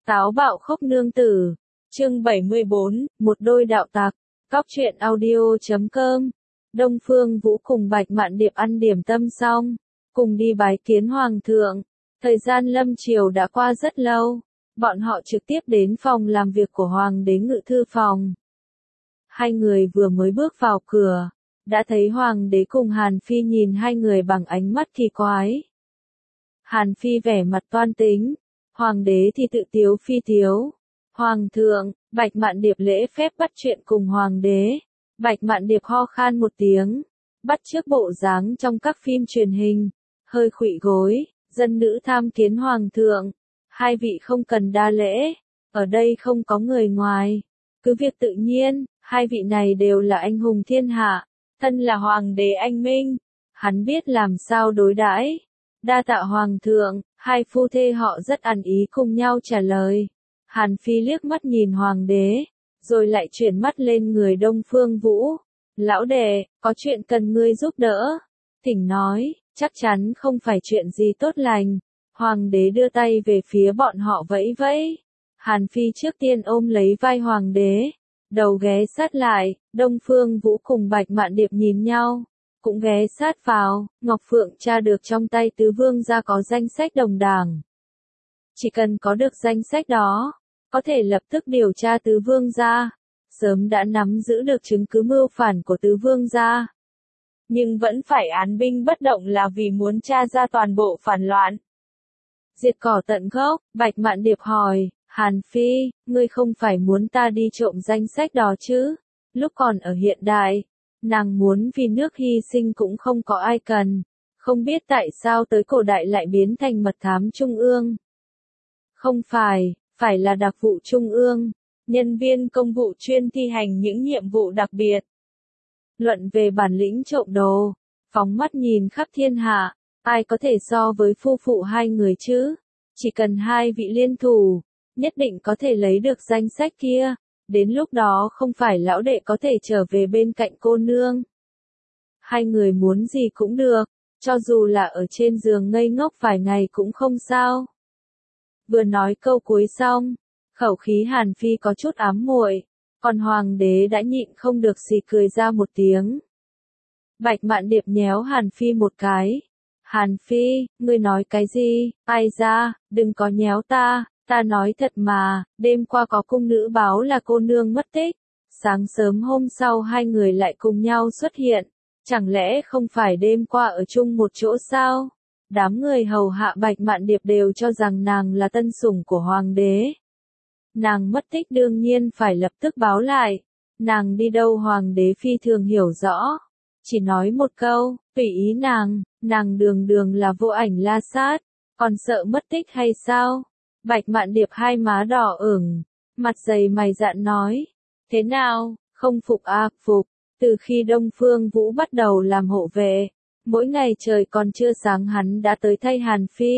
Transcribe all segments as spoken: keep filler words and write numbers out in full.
Táo bạo khốc nương tử, chương bảy mươi bốn, một đôi đạo tặc, cóc truyện audio chấm com. Đông Phương Vũ cùng Bạch Mạn Điệp ăn điểm tâm xong, cùng đi bái kiến Hoàng thượng. Thời gian lâm triều đã qua rất lâu, bọn họ trực tiếp đến phòng làm việc của Hoàng đế ngự thư phòng. Hai người vừa mới bước vào cửa, đã thấy Hoàng đế cùng Hàn Phi nhìn hai người bằng ánh mắt kỳ quái. Hàn Phi vẻ mặt toan tính, Hoàng đế thì tự tiếu phi tiếu. Hoàng thượng, Bạch Mạn Điệp lễ phép bắt chuyện cùng Hoàng đế. Bạch Mạn Điệp ho khan một tiếng, bắt chước bộ dáng trong các phim truyền hình, hơi khuỵu gối, dân nữ tham kiến Hoàng thượng. Hai vị không cần đa lễ, ở đây không có người ngoài, cứ việc tự nhiên, hai vị này đều là anh hùng thiên hạ, thân là Hoàng đế anh minh, hắn biết làm sao đối đãi. Đa tạ Hoàng thượng, hai phu thê họ rất ăn ý cùng nhau trả lời. Hàn Phi liếc mắt nhìn Hoàng đế, rồi lại chuyển mắt lên người Đông Phương Vũ. Lão đệ, có chuyện cần ngươi giúp đỡ. Thỉnh nói, chắc chắn không phải chuyện gì tốt lành. Hoàng đế đưa tay về phía bọn họ vẫy vẫy. Hàn Phi trước tiên ôm lấy vai Hoàng đế, đầu ghé sát lại, Đông Phương Vũ cùng Bạch Mạn Điệp nhìn nhau, cũng ghé sát vào. Ngọc Phượng tra được trong tay tứ vương gia có danh sách đồng đảng. Chỉ cần có được danh sách đó, có thể lập tức điều tra tứ vương gia, sớm đã nắm giữ được chứng cứ mưu phản của tứ vương gia. Nhưng vẫn phải án binh bất động là vì muốn tra ra toàn bộ phản loạn. Diệt cỏ tận gốc, Bạch Mạn Điệp hỏi, Hàn Phi, ngươi không phải muốn ta đi trộm danh sách đó chứ? Lúc còn ở hiện đại, nàng muốn vì nước hy sinh cũng không có ai cần, không biết tại sao tới cổ đại lại biến thành mật thám trung ương. Không phải, phải là đặc vụ trung ương, nhân viên công vụ chuyên thi hành những nhiệm vụ đặc biệt. Luận về bản lĩnh trộm đồ, phóng mắt nhìn khắp thiên hạ, ai có thể so với phu phụ hai người chứ? Chỉ cần hai vị liên thủ, nhất định có thể lấy được danh sách kia. Đến lúc đó không phải lão đệ có thể trở về bên cạnh cô nương. Hai người muốn gì cũng được, cho dù là ở trên giường ngây ngốc vài ngày cũng không sao. Vừa nói câu cuối xong, khẩu khí Hàn Phi có chút ám muội, còn Hoàng đế đã nhịn không được xì cười ra một tiếng. Bạch Mạn Điệp nhéo Hàn Phi một cái. Hàn Phi, ngươi nói cái gì? Ai ra, đừng có nhéo ta. Ta nói thật mà, đêm qua có cung nữ báo là cô nương mất tích. Sáng sớm hôm sau hai người lại cùng nhau xuất hiện. Chẳng lẽ không phải đêm qua ở chung một chỗ sao? Đám người hầu hạ Bạch Mạn Điệp đều cho rằng nàng là tân sủng của Hoàng đế. Nàng mất tích đương nhiên phải lập tức báo lại. Nàng đi đâu Hoàng đế phi thường hiểu rõ. Chỉ nói một câu, tùy ý nàng, nàng đường đường là vô ảnh la sát. Còn sợ mất tích hay sao? Bạch Mạn Điệp hai má đỏ ửng, mặt dày mày dạn nói. Thế nào, không phục à, phục. Từ khi Đông Phương Vũ bắt đầu làm hộ vệ, mỗi ngày trời còn chưa sáng hắn đã tới thay Hàn Phi.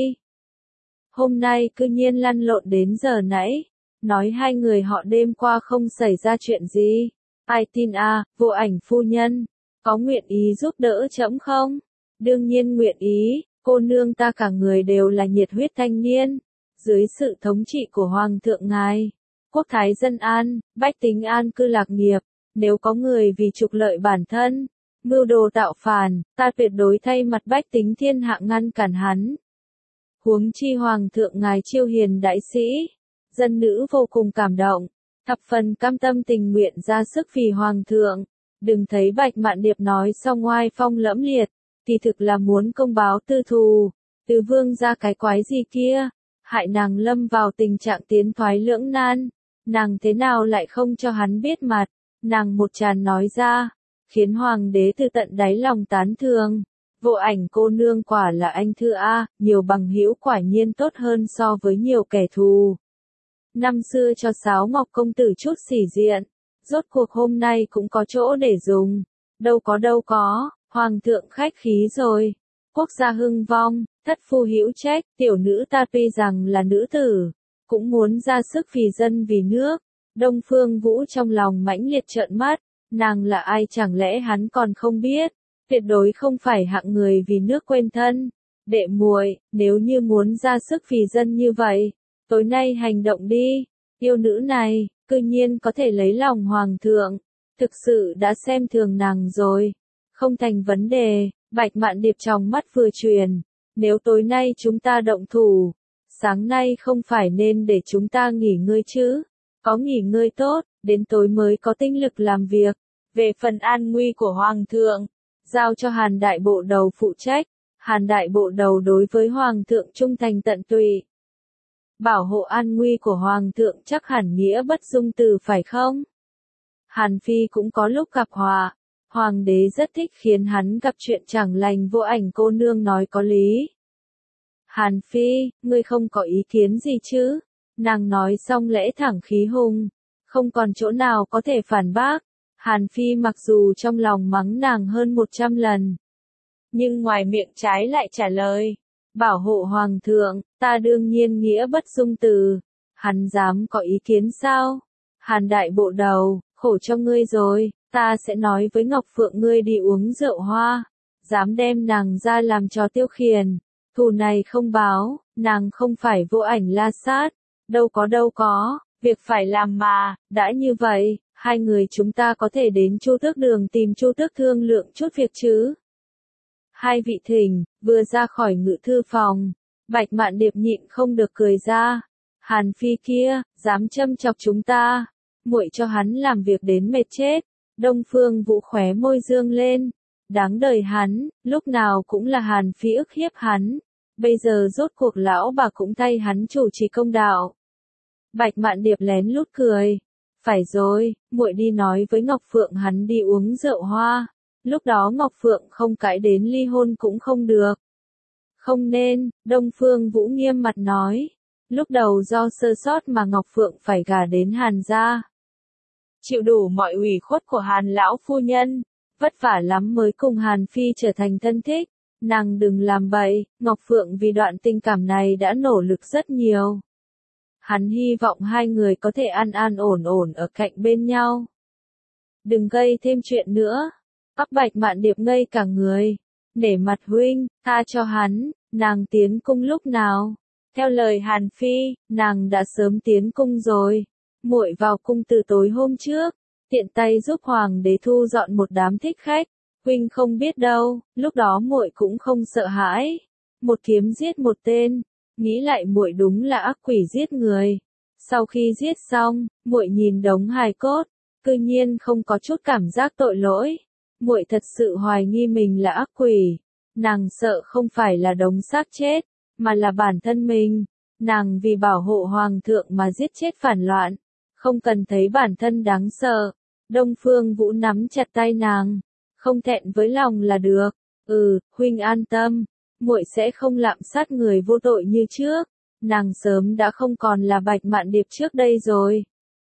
Hôm nay cư nhiên lăn lộn đến giờ nãy, nói hai người họ đêm qua không xảy ra chuyện gì. Ai tin à, vô ảnh phu nhân, có nguyện ý giúp đỡ trẫm không? Đương nhiên nguyện ý, cô nương ta cả người đều là nhiệt huyết thanh niên. Dưới sự thống trị của Hoàng thượng ngài, quốc thái dân an, bách tính an cư lạc nghiệp, nếu có người vì trục lợi bản thân, mưu đồ tạo phản, ta tuyệt đối thay mặt bách tính thiên hạ ngăn cản hắn. Huống chi Hoàng thượng ngài chiêu hiền đại sĩ, dân nữ vô cùng cảm động, thập phần cam tâm tình nguyện ra sức vì Hoàng thượng. Đừng thấy Bạch Mạn Điệp nói xong oai phong lẫm liệt, thì thực là muốn công báo tư thù, tứ vương ra cái quái gì kia. Hại nàng lâm vào tình trạng tiến thoái lưỡng nan, nàng thế nào lại không cho hắn biết mặt, nàng một tràn nói ra, khiến Hoàng đế từ tận đáy lòng tán thường. Vô ảnh cô nương quả là anh thư A, nhiều bằng hữu quả nhiên tốt hơn so với nhiều kẻ thù. Năm xưa cho Sáo Ngọc công tử chút sỉ diện, rốt cuộc hôm nay cũng có chỗ để dùng, đâu có đâu có, Hoàng thượng khách khí rồi, quốc gia hưng vong. Thất phu hữu trách, tiểu nữ ta tuy rằng là nữ tử, cũng muốn ra sức vì dân vì nước. Đông Phương Vũ trong lòng mãnh liệt trợn mắt, nàng là ai chẳng lẽ hắn còn không biết, tuyệt đối không phải hạng người vì nước quên thân. Đệ muội, nếu như muốn ra sức vì dân như vậy, tối nay hành động đi, yêu nữ này, cư nhiên có thể lấy lòng hoàng thượng, thực sự đã xem thường nàng rồi, không thành vấn đề, Bạch Mạn Điệp trong mắt vừa truyền, nếu tối nay chúng ta động thủ, sáng nay không phải nên để chúng ta nghỉ ngơi chứ, có nghỉ ngơi tốt, đến tối mới có tinh lực làm việc, về phần an nguy của hoàng thượng, giao cho Hàn đại bộ đầu phụ trách, Hàn đại bộ đầu đối với hoàng thượng trung thành tận tụy. Bảo hộ an nguy của hoàng thượng chắc hẳn nghĩa bất dung từ phải không? Hàn Phi cũng có lúc gặp họa, hoàng đế rất thích khiến hắn gặp chuyện chẳng lành vô ảnh cô nương nói có lý. Hàn Phi, ngươi không có ý kiến gì chứ? Nàng nói xong lẽ thẳng khí hùng, không còn chỗ nào có thể phản bác. Hàn Phi mặc dù trong lòng mắng nàng hơn một trăm lần, nhưng ngoài miệng trái lại trả lời, bảo hộ hoàng thượng, ta đương nhiên nghĩa bất dung từ, hắn dám có ý kiến sao? Hàn đại bộ đầu, khổ cho ngươi rồi, ta sẽ nói với Ngọc Phượng ngươi đi uống rượu hoa, dám đem nàng ra làm trò tiêu khiển, thù này không báo, nàng không phải vô ảnh la sát, đâu có đâu có, việc phải làm mà, đã như vậy, hai người chúng ta có thể đến Chu Tước Đường tìm Chu Tước thương lượng chút việc chứ. Hai vị thỉnh, vừa ra khỏi ngự thư phòng, Bạch Mạn Điệp nhịn không được cười ra, Hàn Phi kia, dám châm chọc chúng ta, muội cho hắn làm việc đến mệt chết. Đông Phương Vũ khóe môi dương lên, đáng đời hắn, lúc nào cũng là Hàn Phi ức hiếp hắn, bây giờ rốt cuộc lão bà cũng thay hắn chủ trì công đạo. Bạch Mạn Điệp lén lút cười, phải rồi, muội đi nói với Ngọc Phượng hắn đi uống rượu hoa, lúc đó Ngọc Phượng không cãi đến ly hôn cũng không được. Không nên, Đông Phương Vũ nghiêm mặt nói, lúc đầu do sơ sót mà Ngọc Phượng phải gả đến Hàn gia. Chịu đủ mọi ủy khuất của Hàn lão phu nhân, vất vả lắm mới cùng Hàn Phi trở thành thân thích, nàng đừng làm bậy, Ngọc Phượng vì đoạn tình cảm này đã nỗ lực rất nhiều. Hắn hy vọng hai người có thể an an ổn ổn ở cạnh bên nhau. Đừng gây thêm chuyện nữa. Ấp Bạch Mạn Điệp ngây cả người, nể mặt huynh, tha cho hắn, nàng tiến cung lúc nào? Theo lời Hàn Phi, nàng đã sớm tiến cung rồi. Muội vào cung từ tối hôm trước, tiện tay giúp hoàng đế thu dọn một đám thích khách, huynh không biết đâu, lúc đó muội cũng không sợ hãi, một kiếm giết một tên, nghĩ lại muội đúng là ác quỷ giết người. Sau khi giết xong, muội nhìn đống hài cốt, cư nhiên không có chút cảm giác tội lỗi, muội thật sự hoài nghi mình là ác quỷ, nàng sợ không phải là đống xác chết, mà là bản thân mình, nàng vì bảo hộ hoàng thượng mà giết chết phản loạn. Không cần thấy bản thân đáng sợ. Đông Phương Vũ nắm chặt tay nàng, không thẹn với lòng là được. Ừ, huynh an tâm, muội sẽ không lạm sát người vô tội như trước. Nàng sớm đã không còn là Bạch Mạn Điệp trước đây rồi.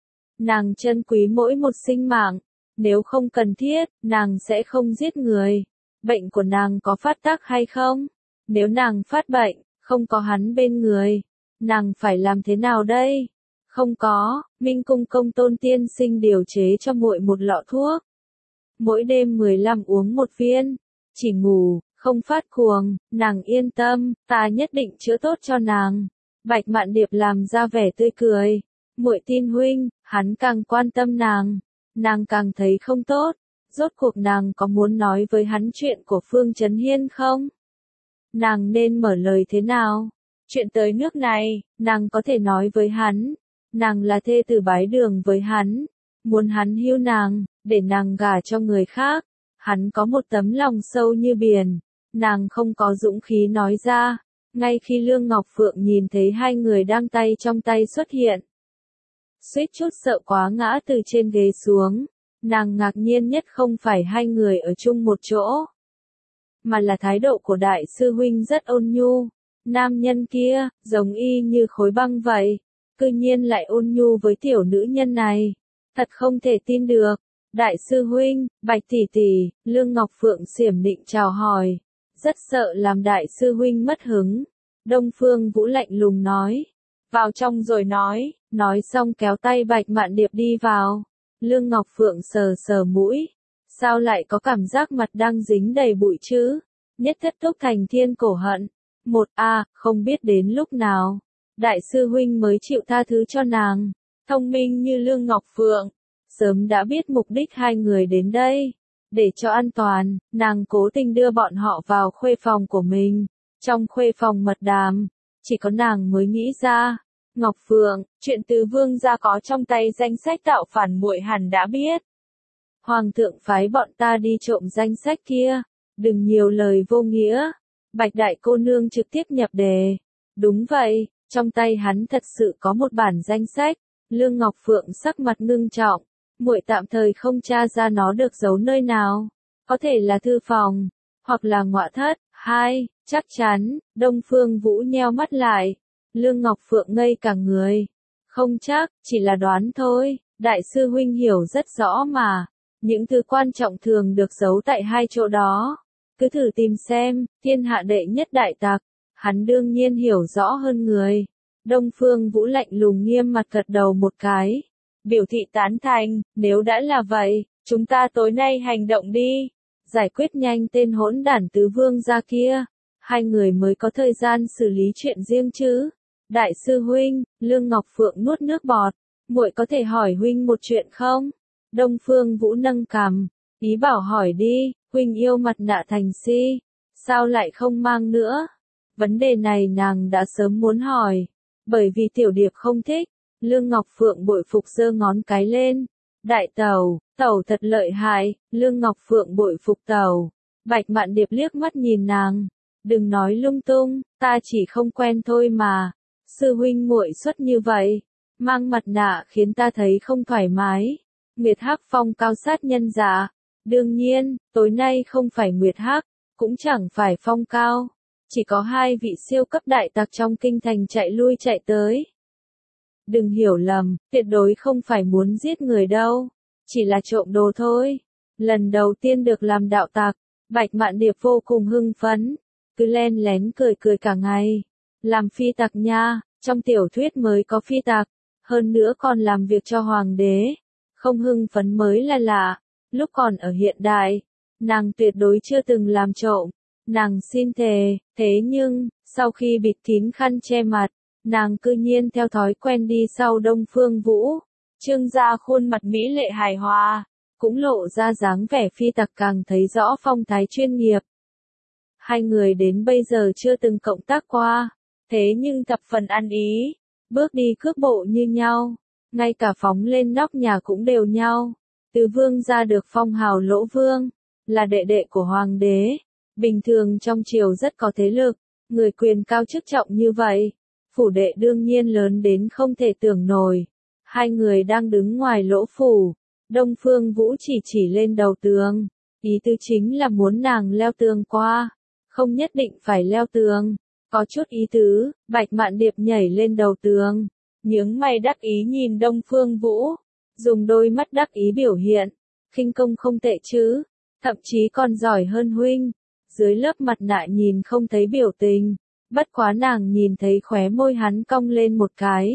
Nàng trân quý mỗi một sinh mạng, nếu không cần thiết, nàng sẽ không giết người. Bệnh của nàng có phát tác hay không? Nếu nàng phát bệnh, không có hắn bên người, nàng phải làm thế nào đây? Không có, Minh Cung Công Tôn tiên sinh điều chế cho muội một lọ thuốc. Mỗi đêm mười lăm uống một viên, chỉ ngủ, không phát cuồng, nàng yên tâm, ta nhất định chữa tốt cho nàng. Bạch Mạn Điệp làm ra vẻ tươi cười, muội tin huynh, hắn càng quan tâm nàng, nàng càng thấy không tốt, rốt cuộc nàng có muốn nói với hắn chuyện của Phương Chấn Hiên không? Nàng nên mở lời thế nào? Chuyện tới nước này, nàng có thể nói với hắn. Nàng là thê tử bái đường với hắn, muốn hắn hưu nàng, để nàng gả cho người khác. Hắn có một tấm lòng sâu như biển, nàng không có dũng khí nói ra. Ngay khi Lương Ngọc Phượng nhìn thấy hai người đang tay trong tay xuất hiện, suýt chút sợ quá ngã từ trên ghế xuống. Nàng ngạc nhiên nhất không phải hai người ở chung một chỗ, mà là thái độ của đại sư huynh rất ôn nhu. Nam nhân kia, giống y như khối băng vậy. Cư nhiên lại ôn nhu với tiểu nữ nhân này, thật không thể tin được. Đại sư huynh, Bạch tỷ tỷ, Lương Ngọc Phượng xiểm định chào hỏi, rất sợ làm đại sư huynh mất hứng. Đông Phương Vũ lạnh lùng nói, vào trong rồi nói, nói xong kéo tay Bạch Mạn Điệp đi vào. Lương Ngọc Phượng sờ sờ mũi, sao lại có cảm giác mặt đang dính đầy bụi chứ? Nhất thất thúc thành thiên cổ hận. Một a, không biết đến lúc nào. đại sư huynh mới chịu tha thứ cho nàng. Thông minh như Lương Ngọc Phượng, sớm đã biết mục đích hai người đến đây. Để cho an toàn, nàng cố tình đưa bọn họ vào khuê phòng của mình. Trong khuê phòng mật đàm, chỉ có nàng mới nghĩ ra. Ngọc Phượng, chuyện từ vương gia có trong tay danh sách tạo phản muội hẳn đã biết. Hoàng thượng phái bọn ta đi trộm danh sách kia. Đừng nhiều lời vô nghĩa. Bạch đại cô nương trực tiếp nhập đề. Đúng vậy, trong tay hắn thật sự có một bản danh sách. Lương Ngọc Phượng sắc mặt ngưng trọng. Muội tạm thời không tra ra nó được giấu nơi nào. Có thể là thư phòng, hoặc là ngọa thất. Hai, chắc chắn, Đông Phương Vũ nheo mắt lại. Lương Ngọc Phượng ngây cả người. Không chắc, chỉ là đoán thôi, đại sư huynh hiểu rất rõ mà. Những thứ quan trọng thường được giấu tại hai chỗ đó. Cứ thử tìm xem, thiên hạ đệ nhất đại tặc. Hắn đương nhiên hiểu rõ hơn người. Đông Phương Vũ lạnh lùng nghiêm mặt gật đầu một cái. Biểu thị tán thành, nếu đã là vậy, chúng ta tối nay hành động đi. Giải quyết nhanh tên hỗn đản tứ vương gia kia. Hai người mới có thời gian xử lý chuyện riêng chứ. Đại sư huynh, Lương Ngọc Phượng nuốt nước bọt. Muội có thể hỏi huynh một chuyện không? Đông Phương Vũ nâng cằm, ý bảo hỏi đi, huynh yêu mặt nạ thành si. Sao lại không mang nữa? Vấn đề này nàng đã sớm muốn hỏi. Bởi vì tiểu điệp không thích. Lương Ngọc Phượng bội phục giơ ngón cái lên. Đại tẩu, tẩu thật lợi hại. Lương Ngọc Phượng bội phục tẩu. Bạch Mạn Điệp liếc mắt nhìn nàng. Đừng nói lung tung, ta chỉ không quen thôi mà. Sư huynh muội xuất như vậy, mang mặt nạ khiến ta thấy không thoải mái. Nguyệt Hắc phong cao sát nhân giả. Đương nhiên, tối nay không phải Nguyệt Hắc, cũng chẳng phải phong cao. Chỉ có hai vị siêu cấp đại tặc trong kinh thành chạy lui chạy tới. Đừng hiểu lầm, tuyệt đối không phải muốn giết người đâu. Chỉ là trộm đồ thôi. Lần đầu tiên được làm đạo tặc, Bạch Mạn Điệp vô cùng hưng phấn. Cứ len lén cười cười cả ngày. Làm phi tặc nha, trong tiểu thuyết mới có phi tặc. Hơn nữa còn làm việc cho hoàng đế. Không hưng phấn mới là lạ. Lúc còn ở hiện đại, nàng tuyệt đối chưa từng làm trộm. Nàng xin thề, thế nhưng, sau khi bịt kín khăn che mặt, nàng cư nhiên theo thói quen đi sau Đông Phương Vũ. Trương gia khuôn mặt mỹ lệ hài hòa, cũng lộ ra dáng vẻ phi tặc càng thấy rõ phong thái chuyên nghiệp. Hai người đến bây giờ chưa từng cộng tác qua, thế nhưng thập phần ăn ý, bước đi cước bộ như nhau, ngay cả phóng lên nóc nhà cũng đều nhau. Từ vương gia được phong hào Lỗ Vương, là đệ đệ của hoàng đế, bình thường trong triều rất có thế lực, người quyền cao chức trọng như vậy, phủ đệ đương nhiên lớn đến không thể tưởng nổi. Hai người đang đứng ngoài lỗ phủ, Đông Phương Vũ chỉ chỉ lên đầu tường, ý tứ chính là muốn nàng leo tường qua, không nhất định phải leo tường, có chút ý tứ. Bạch Mạn Điệp nhảy lên đầu tường, nhướng mày đắc ý nhìn Đông Phương Vũ, dùng đôi mắt đắc ý biểu hiện, khinh công không tệ chứ, thậm chí còn giỏi hơn huynh. Dưới lớp mặt nạ nhìn không thấy biểu tình, bất quá nàng nhìn thấy khóe môi hắn cong lên một cái.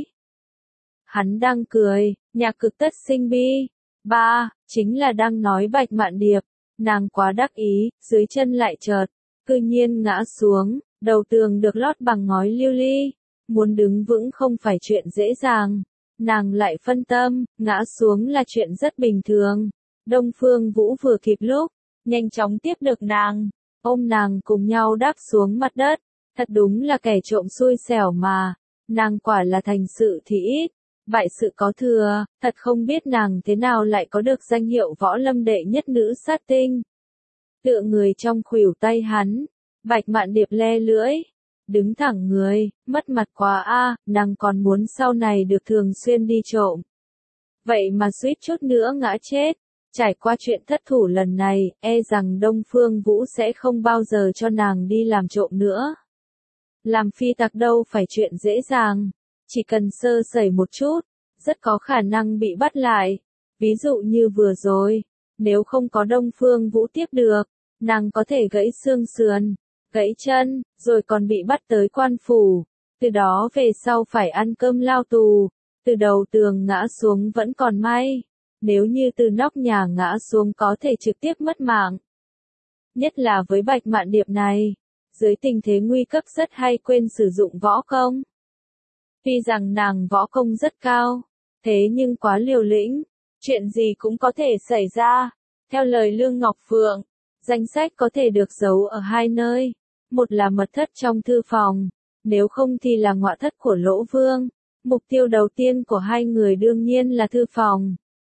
Hắn đang cười, nhạc cực tất sinh bi. Ba, chính là đang nói Bạch Mạn Điệp, nàng quá đắc ý, dưới chân lại chợt, cư nhiên ngã xuống, đầu tường được lót bằng ngói lưu ly, muốn đứng vững không phải chuyện dễ dàng. Nàng lại phân tâm, ngã xuống là chuyện rất bình thường. Đông Phương Vũ vừa kịp lúc, nhanh chóng tiếp được nàng, ôm nàng cùng nhau đáp xuống mặt đất. Thật đúng là kẻ trộm xui xẻo mà, nàng quả là thành sự thì ít, bại sự có thừa, thật không biết nàng thế nào lại có được danh hiệu võ lâm đệ nhất nữ sát tinh. Tựa người trong khuỷu tay hắn, Bạch Mạn Điệp le lưỡi, đứng thẳng người, mất mặt quá a, nàng còn muốn sau này được thường xuyên đi trộm. Vậy mà suýt chút nữa ngã chết. Trải qua chuyện thất thủ lần này, e rằng Đông Phương Vũ sẽ không bao giờ cho nàng đi làm trộm nữa. Làm phi tặc đâu phải chuyện dễ dàng, chỉ cần sơ sẩy một chút, rất có khả năng bị bắt lại. Ví dụ như vừa rồi, nếu không có Đông Phương Vũ tiếp được, nàng có thể gãy xương sườn, gãy chân, rồi còn bị bắt tới quan phủ, từ đó về sau phải ăn cơm lao tù, từ đầu tường ngã xuống vẫn còn may. Nếu như từ nóc nhà ngã xuống có thể trực tiếp mất mạng. Nhất là với Bạch Mạn Điệp này, dưới tình thế nguy cấp rất hay quên sử dụng võ công. Tuy rằng nàng võ công rất cao, thế nhưng quá liều lĩnh, chuyện gì cũng có thể xảy ra. Theo lời Lương Ngọc Phượng, danh sách có thể được giấu ở hai nơi, một là mật thất trong thư phòng, nếu không thì là ngọa thất của Lỗ Vương. Mục tiêu đầu tiên của hai người đương nhiên là thư phòng.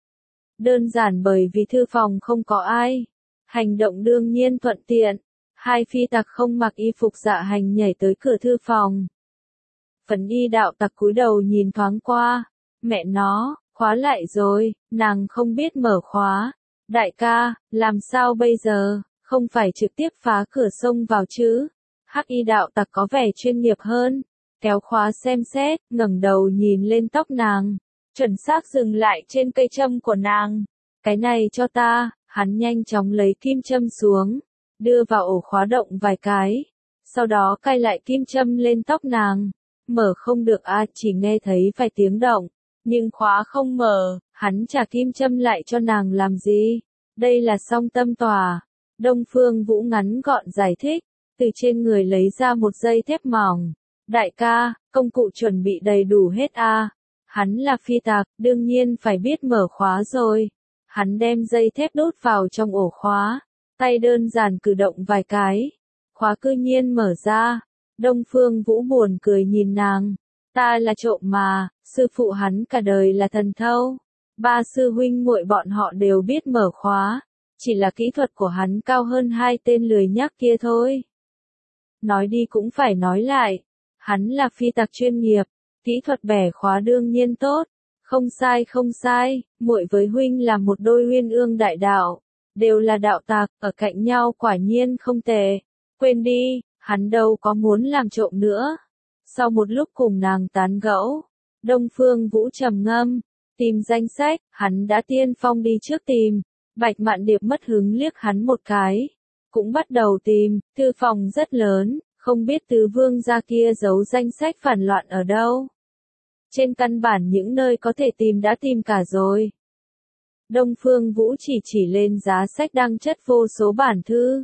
Đơn giản bởi vì thư phòng không có ai, hành động đương nhiên thuận tiện. Hai phi tặc không mặc y phục dạ hành nhảy tới cửa thư phòng. Phấn y đạo tặc cúi đầu nhìn thoáng qua, mẹ nó, khóa lại rồi, nàng không biết mở khóa. Đại ca, làm sao bây giờ, không phải trực tiếp phá cửa xông vào chứ? Hắc y đạo tặc có vẻ chuyên nghiệp hơn, kéo khóa xem xét, ngẩng đầu nhìn lên tóc nàng, chuẩn xác dừng lại trên cây châm của nàng. Cái này cho ta, hắn nhanh chóng lấy kim châm xuống, đưa vào ổ khóa động vài cái, sau đó cài lại kim châm lên tóc nàng. Mở không được a, chỉ nghe thấy vài tiếng động, nhưng khóa không mở, hắn trả kim châm lại cho nàng làm gì? Đây là song tâm tòa. Đông Phương Vũ ngắn gọn giải thích, từ trên người lấy ra một dây thép mỏng. Đại ca, công cụ chuẩn bị đầy đủ hết a. Hắn là phi tặc, đương nhiên phải biết mở khóa rồi. Hắn đem dây thép đút vào trong ổ khóa, tay đơn giản cử động vài cái, khóa cư nhiên mở ra. Đông Phương Vũ buồn cười nhìn nàng, ta là trộm mà, sư phụ hắn cả đời là thần thâu. Ba sư huynh muội bọn họ đều biết mở khóa, chỉ là kỹ thuật của hắn cao hơn hai tên lười nhác kia thôi. Nói đi cũng phải nói lại, hắn là phi tặc chuyên nghiệp, kỹ thuật bẻ khóa đương nhiên tốt. Không sai không sai, muội với huynh là một đôi uyên ương đại đạo, đều là đạo tặc, ở cạnh nhau quả nhiên không tệ. Quên đi, hắn đâu có muốn làm trộm nữa. Sau một lúc cùng nàng tán gẫu, Đông Phương Vũ trầm ngâm, tìm danh sách, hắn đã tiên phong đi trước tìm. Bạch Mạn Điệp mất hứng liếc hắn một cái, cũng bắt đầu tìm. Thư phòng rất lớn, không biết tứ vương gia kia giấu danh sách phản loạn ở đâu. Trên căn bản những nơi có thể tìm đã tìm cả rồi. Đông Phương Vũ chỉ chỉ lên giá sách đang chất vô số bản thư.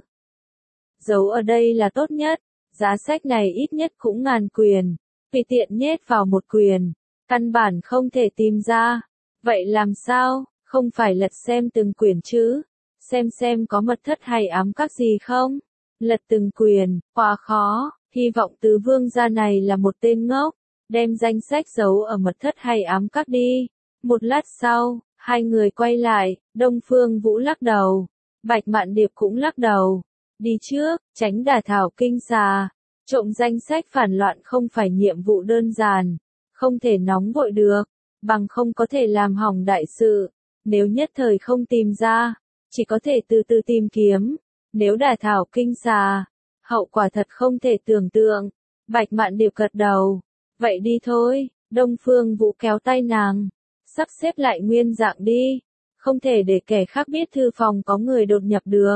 Giấu ở đây là tốt nhất, giá sách này ít nhất cũng ngàn quyền, tùy tiện nhét vào một quyền, căn bản không thể tìm ra. Vậy làm sao, không phải lật xem từng quyển chứ, xem xem có mật thất hay ám các gì không? Lật từng quyền, quá khó, hy vọng tứ vương gia này là một tên ngốc, đem danh sách giấu ở mật thất hay ám các đi. Một lát sau, hai người quay lại, Đông Phương Vũ lắc đầu, Bạch Mạn Điệp cũng lắc đầu. Đi trước, tránh đả thảo kinh xà. Trộm danh sách phản loạn không phải nhiệm vụ đơn giản, không thể nóng vội được, bằng không có thể làm hỏng đại sự. Nếu nhất thời không tìm ra, chỉ có thể từ từ tìm kiếm. Nếu đả thảo kinh xà, hậu quả thật không thể tưởng tượng. Bạch Mạn Điệp gật đầu. Vậy đi thôi, Đông Phương Vũ kéo tay nàng, sắp xếp lại nguyên dạng đi, không thể để kẻ khác biết thư phòng có người đột nhập được.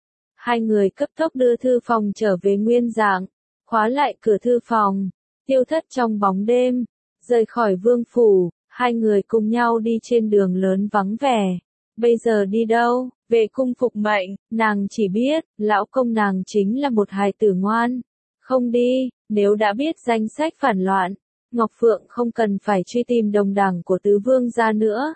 Hai người cấp tốc đưa thư phòng trở về nguyên dạng, khóa lại cửa thư phòng, tiêu thất trong bóng đêm, rời khỏi vương phủ, hai người cùng nhau đi trên đường lớn vắng vẻ. Bây giờ đi đâu? Về cung phục mệnh, nàng chỉ biết, lão công nàng chính là một hài tử ngoan. Không đi, nếu đã biết danh sách phản loạn, Ngọc Phượng không cần phải truy tìm đồng đảng của tứ vương gia nữa.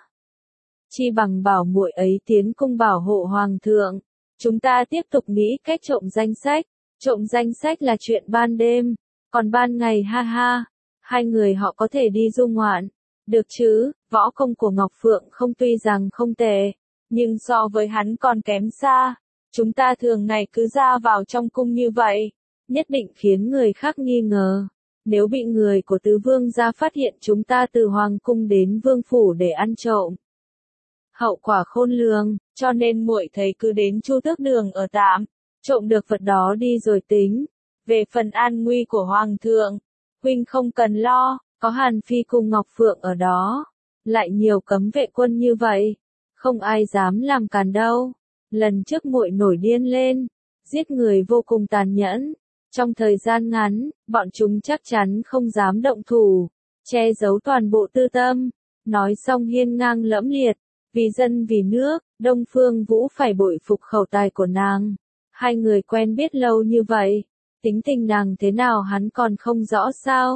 Chi bằng bảo muội ấy tiến cung bảo hộ hoàng thượng. Chúng ta tiếp tục nghĩ cách trộm danh sách. Trộm danh sách là chuyện ban đêm, còn ban ngày ha ha, hai người họ có thể đi du ngoạn. Được chứ, võ công của Ngọc Phượng không tuy rằng không tệ, nhưng so với hắn còn kém xa. Chúng ta thường ngày cứ ra vào trong cung như vậy, nhất định khiến người khác nghi ngờ. Nếu bị người của tứ vương gia phát hiện chúng ta từ hoàng cung đến vương phủ để ăn trộm, hậu quả khôn lường, cho nên muội thấy cứ đến Chu Tước Đường ở tạm, trộm được vật đó đi rồi tính. Về phần an nguy của hoàng thượng, huynh không cần lo, có Hàn Phi cùng Ngọc Phượng ở đó, lại nhiều cấm vệ quân như vậy, không ai dám làm càn đâu. Lần trước muội nổi điên lên, giết người vô cùng tàn nhẫn, trong thời gian ngắn, bọn chúng chắc chắn không dám động thủ, che giấu toàn bộ tư tâm. Nói xong hiên ngang lẫm liệt, vì dân vì nước, Đông Phương Vũ phải bội phục khẩu tài của nàng. Hai người quen biết lâu như vậy, tính tình nàng thế nào hắn còn không rõ sao?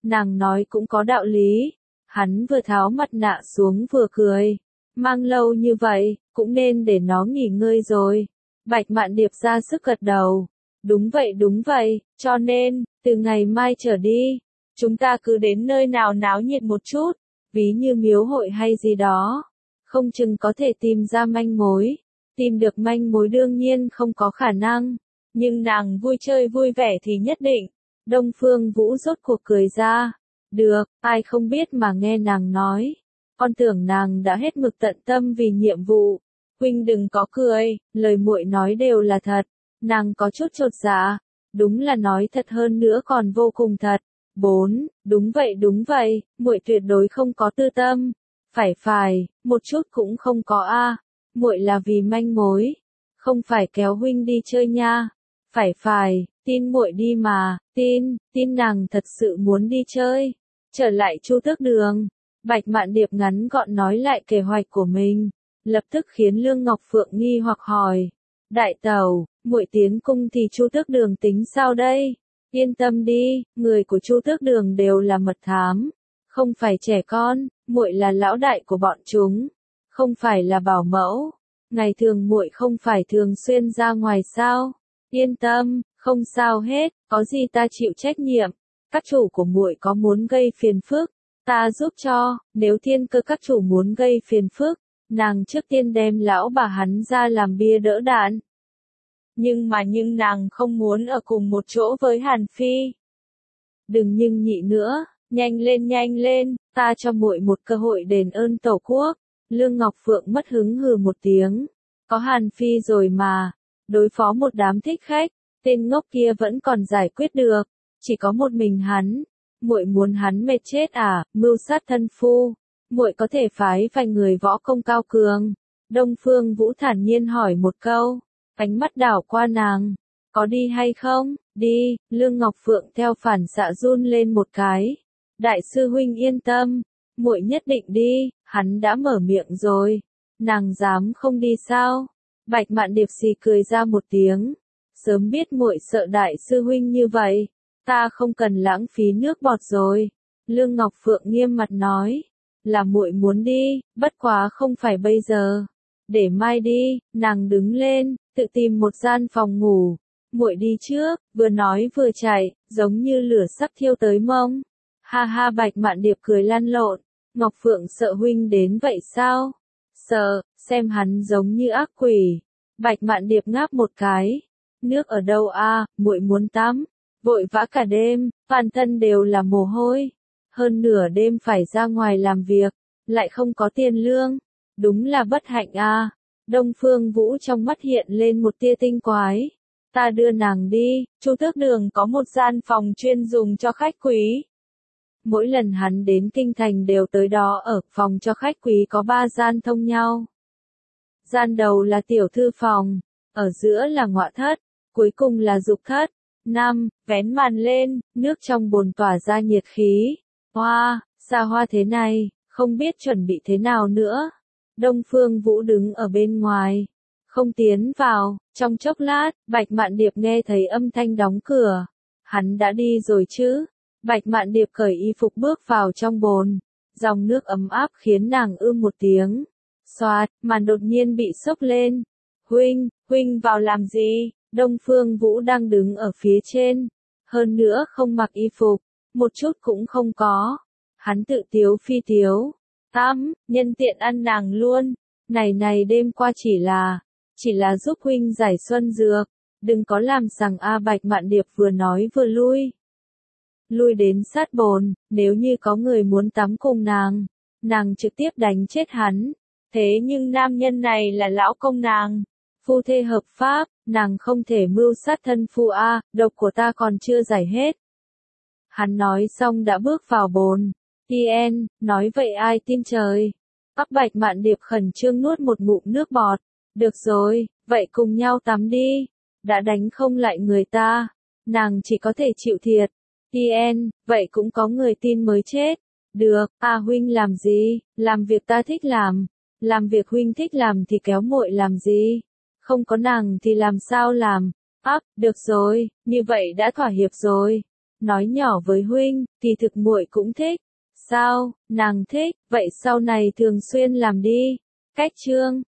Nàng nói cũng có đạo lý. Hắn vừa tháo mặt nạ xuống vừa cười. Mang lâu như vậy, cũng nên để nó nghỉ ngơi rồi. Bạch Mạn Điệp ra sức gật đầu. Đúng vậy đúng vậy, cho nên, từ ngày mai trở đi, chúng ta cứ đến nơi nào náo nhiệt một chút, ví như miếu hội hay gì đó. Không chừng có thể tìm ra manh mối. Tìm được manh mối đương nhiên không có khả năng. Nhưng nàng vui chơi vui vẻ thì nhất định. Đông Phương Vũ rốt cuộc cười ra. Được, ai không biết mà nghe nàng nói. Con tưởng nàng đã hết mực tận tâm vì nhiệm vụ. Huynh đừng có cười, lời muội nói đều là thật. Nàng có chút chột dạ. Đúng là nói thật hơn nữa còn vô cùng thật. Bốn, đúng vậy đúng vậy, muội tuyệt đối không có tư tâm. Phải phải, một chút cũng không có a. Muội là vì manh mối, không phải kéo huynh đi chơi nha. Phải phải, tin muội đi mà, tin, tin nàng thật sự muốn đi chơi. Trở lại Chu Tước Đường, Bạch Mạn Điệp ngắn gọn nói lại kế hoạch của mình, lập tức khiến Lương Ngọc Phượng nghi hoặc hỏi: "Đại tẩu, muội tiến cung thì Chu Tước Đường tính sao đây?" Yên tâm đi, người của Chu Tước Đường đều là mật thám, không phải trẻ con, muội là lão đại của bọn chúng, không phải là bảo mẫu. Ngày thường muội không phải thường xuyên ra ngoài sao? Yên tâm, không sao hết, có gì ta chịu trách nhiệm. Các chủ của muội có muốn gây phiền phức, ta giúp cho. Nếu Thiên Cơ các chủ muốn gây phiền phức, nàng trước tiên đem lão bà hắn ra làm bia đỡ đạn. Nhưng mà nhưng nàng không muốn ở cùng một chỗ với Hàn Phi. Đừng nhưng nhị nữa, nhanh lên nhanh lên, ta cho muội một cơ hội đền ơn tổ quốc. Lương Ngọc Phượng mất hứng hừ một tiếng. Có Hàn Phi rồi mà, đối phó một đám thích khách, tên ngốc kia vẫn còn giải quyết được. Chỉ có một mình hắn, muội muốn hắn mệt chết à? Mưu sát thân phu, muội có thể phái vài người võ công cao cường. Đông Phương Vũ thản nhiên hỏi một câu, ánh mắt đảo qua nàng, có đi hay không? Đi. Lương Ngọc Phượng theo phản xạ run lên một cái. Đại sư huynh yên tâm, muội nhất định đi. Hắn đã mở miệng rồi, nàng dám không đi sao? Bạch Mạn Điệp xì cười ra một tiếng. Sớm biết muội sợ đại sư huynh như vậy, ta không cần lãng phí nước bọt rồi. Lương Ngọc Phượng nghiêm mặt nói, là muội muốn đi, bất quá không phải bây giờ. Để mai đi. Nàng đứng lên, tự tìm một gian phòng ngủ. Muội đi trước. Vừa nói vừa chạy, giống như lửa sắp thiêu tới mông. Ha ha. Bạch Mạn Điệp cười lăn lộn. Ngọc Phượng sợ huynh đến vậy sao? Sợ, xem hắn giống như ác quỷ. Bạch Mạn Điệp ngáp một cái. Nước ở đâu a? Muội muốn tắm. Vội vã cả đêm, toàn thân đều là mồ hôi. Hơn nửa đêm phải ra ngoài làm việc, lại không có tiền lương. Đúng là bất hạnh a. Đông Phương Vũ trong mắt hiện lên một tia tinh quái. Ta đưa nàng đi. Chu Tước Đường có một gian phòng chuyên dùng cho khách quý. Mỗi lần hắn đến kinh thành đều tới đó ở. Phòng cho khách quý có ba gian thông nhau. Gian đầu là tiểu thư phòng, ở giữa là ngọa thất, cuối cùng là dục thất. Năm, vén màn lên, nước trong bồn tỏa ra nhiệt khí. Hoa, xa hoa thế này, không biết chuẩn bị thế nào nữa. Đông Phương Vũ đứng ở bên ngoài, không tiến vào. Trong chốc lát, Bạch Mạn Điệp nghe thấy âm thanh đóng cửa. Hắn đã đi rồi chứ? Bạch Mạn Điệp cởi y phục bước vào trong bồn. Dòng nước ấm áp khiến nàng ưm một tiếng. Xoạt, màn đột nhiên bị xốc lên. Huynh, huynh vào làm gì? Đông Phương Vũ đang đứng ở phía trên. Hơn nữa không mặc y phục, một chút cũng không có. Hắn tự tiếu phi tiếu. Tắm, nhân tiện ăn nàng luôn. Này này đêm qua chỉ là, chỉ là giúp huynh giải xuân dược. Đừng có làm sằng a. Bạch Mạn Điệp vừa nói vừa lui. Lui đến sát bồn, nếu như có người muốn tắm cùng nàng, nàng trực tiếp đánh chết hắn. Thế nhưng nam nhân này là lão công nàng. Phu thê hợp pháp, nàng không thể mưu sát thân phu a, độc của ta còn chưa giải hết. Hắn nói xong đã bước vào bồn. Tien, nói vậy ai tin trời. Tóc Bạch Mạn Điệp khẩn trương nuốt một ngụm nước bọt. Được rồi, vậy cùng nhau tắm đi. Đã đánh không lại người ta, nàng chỉ có thể chịu thiệt. Tien, vậy cũng có người tin mới chết. Được, à huynh làm gì? Làm việc ta thích làm. Làm việc huynh thích làm thì kéo muội làm gì? Không có nàng thì làm sao làm? Ác, được rồi, như vậy đã thỏa hiệp rồi. nói nhỏ với huynh, kỳ thực muội cũng thích. Sao, nàng thích, vậy sau này thường xuyên làm đi. Cách chương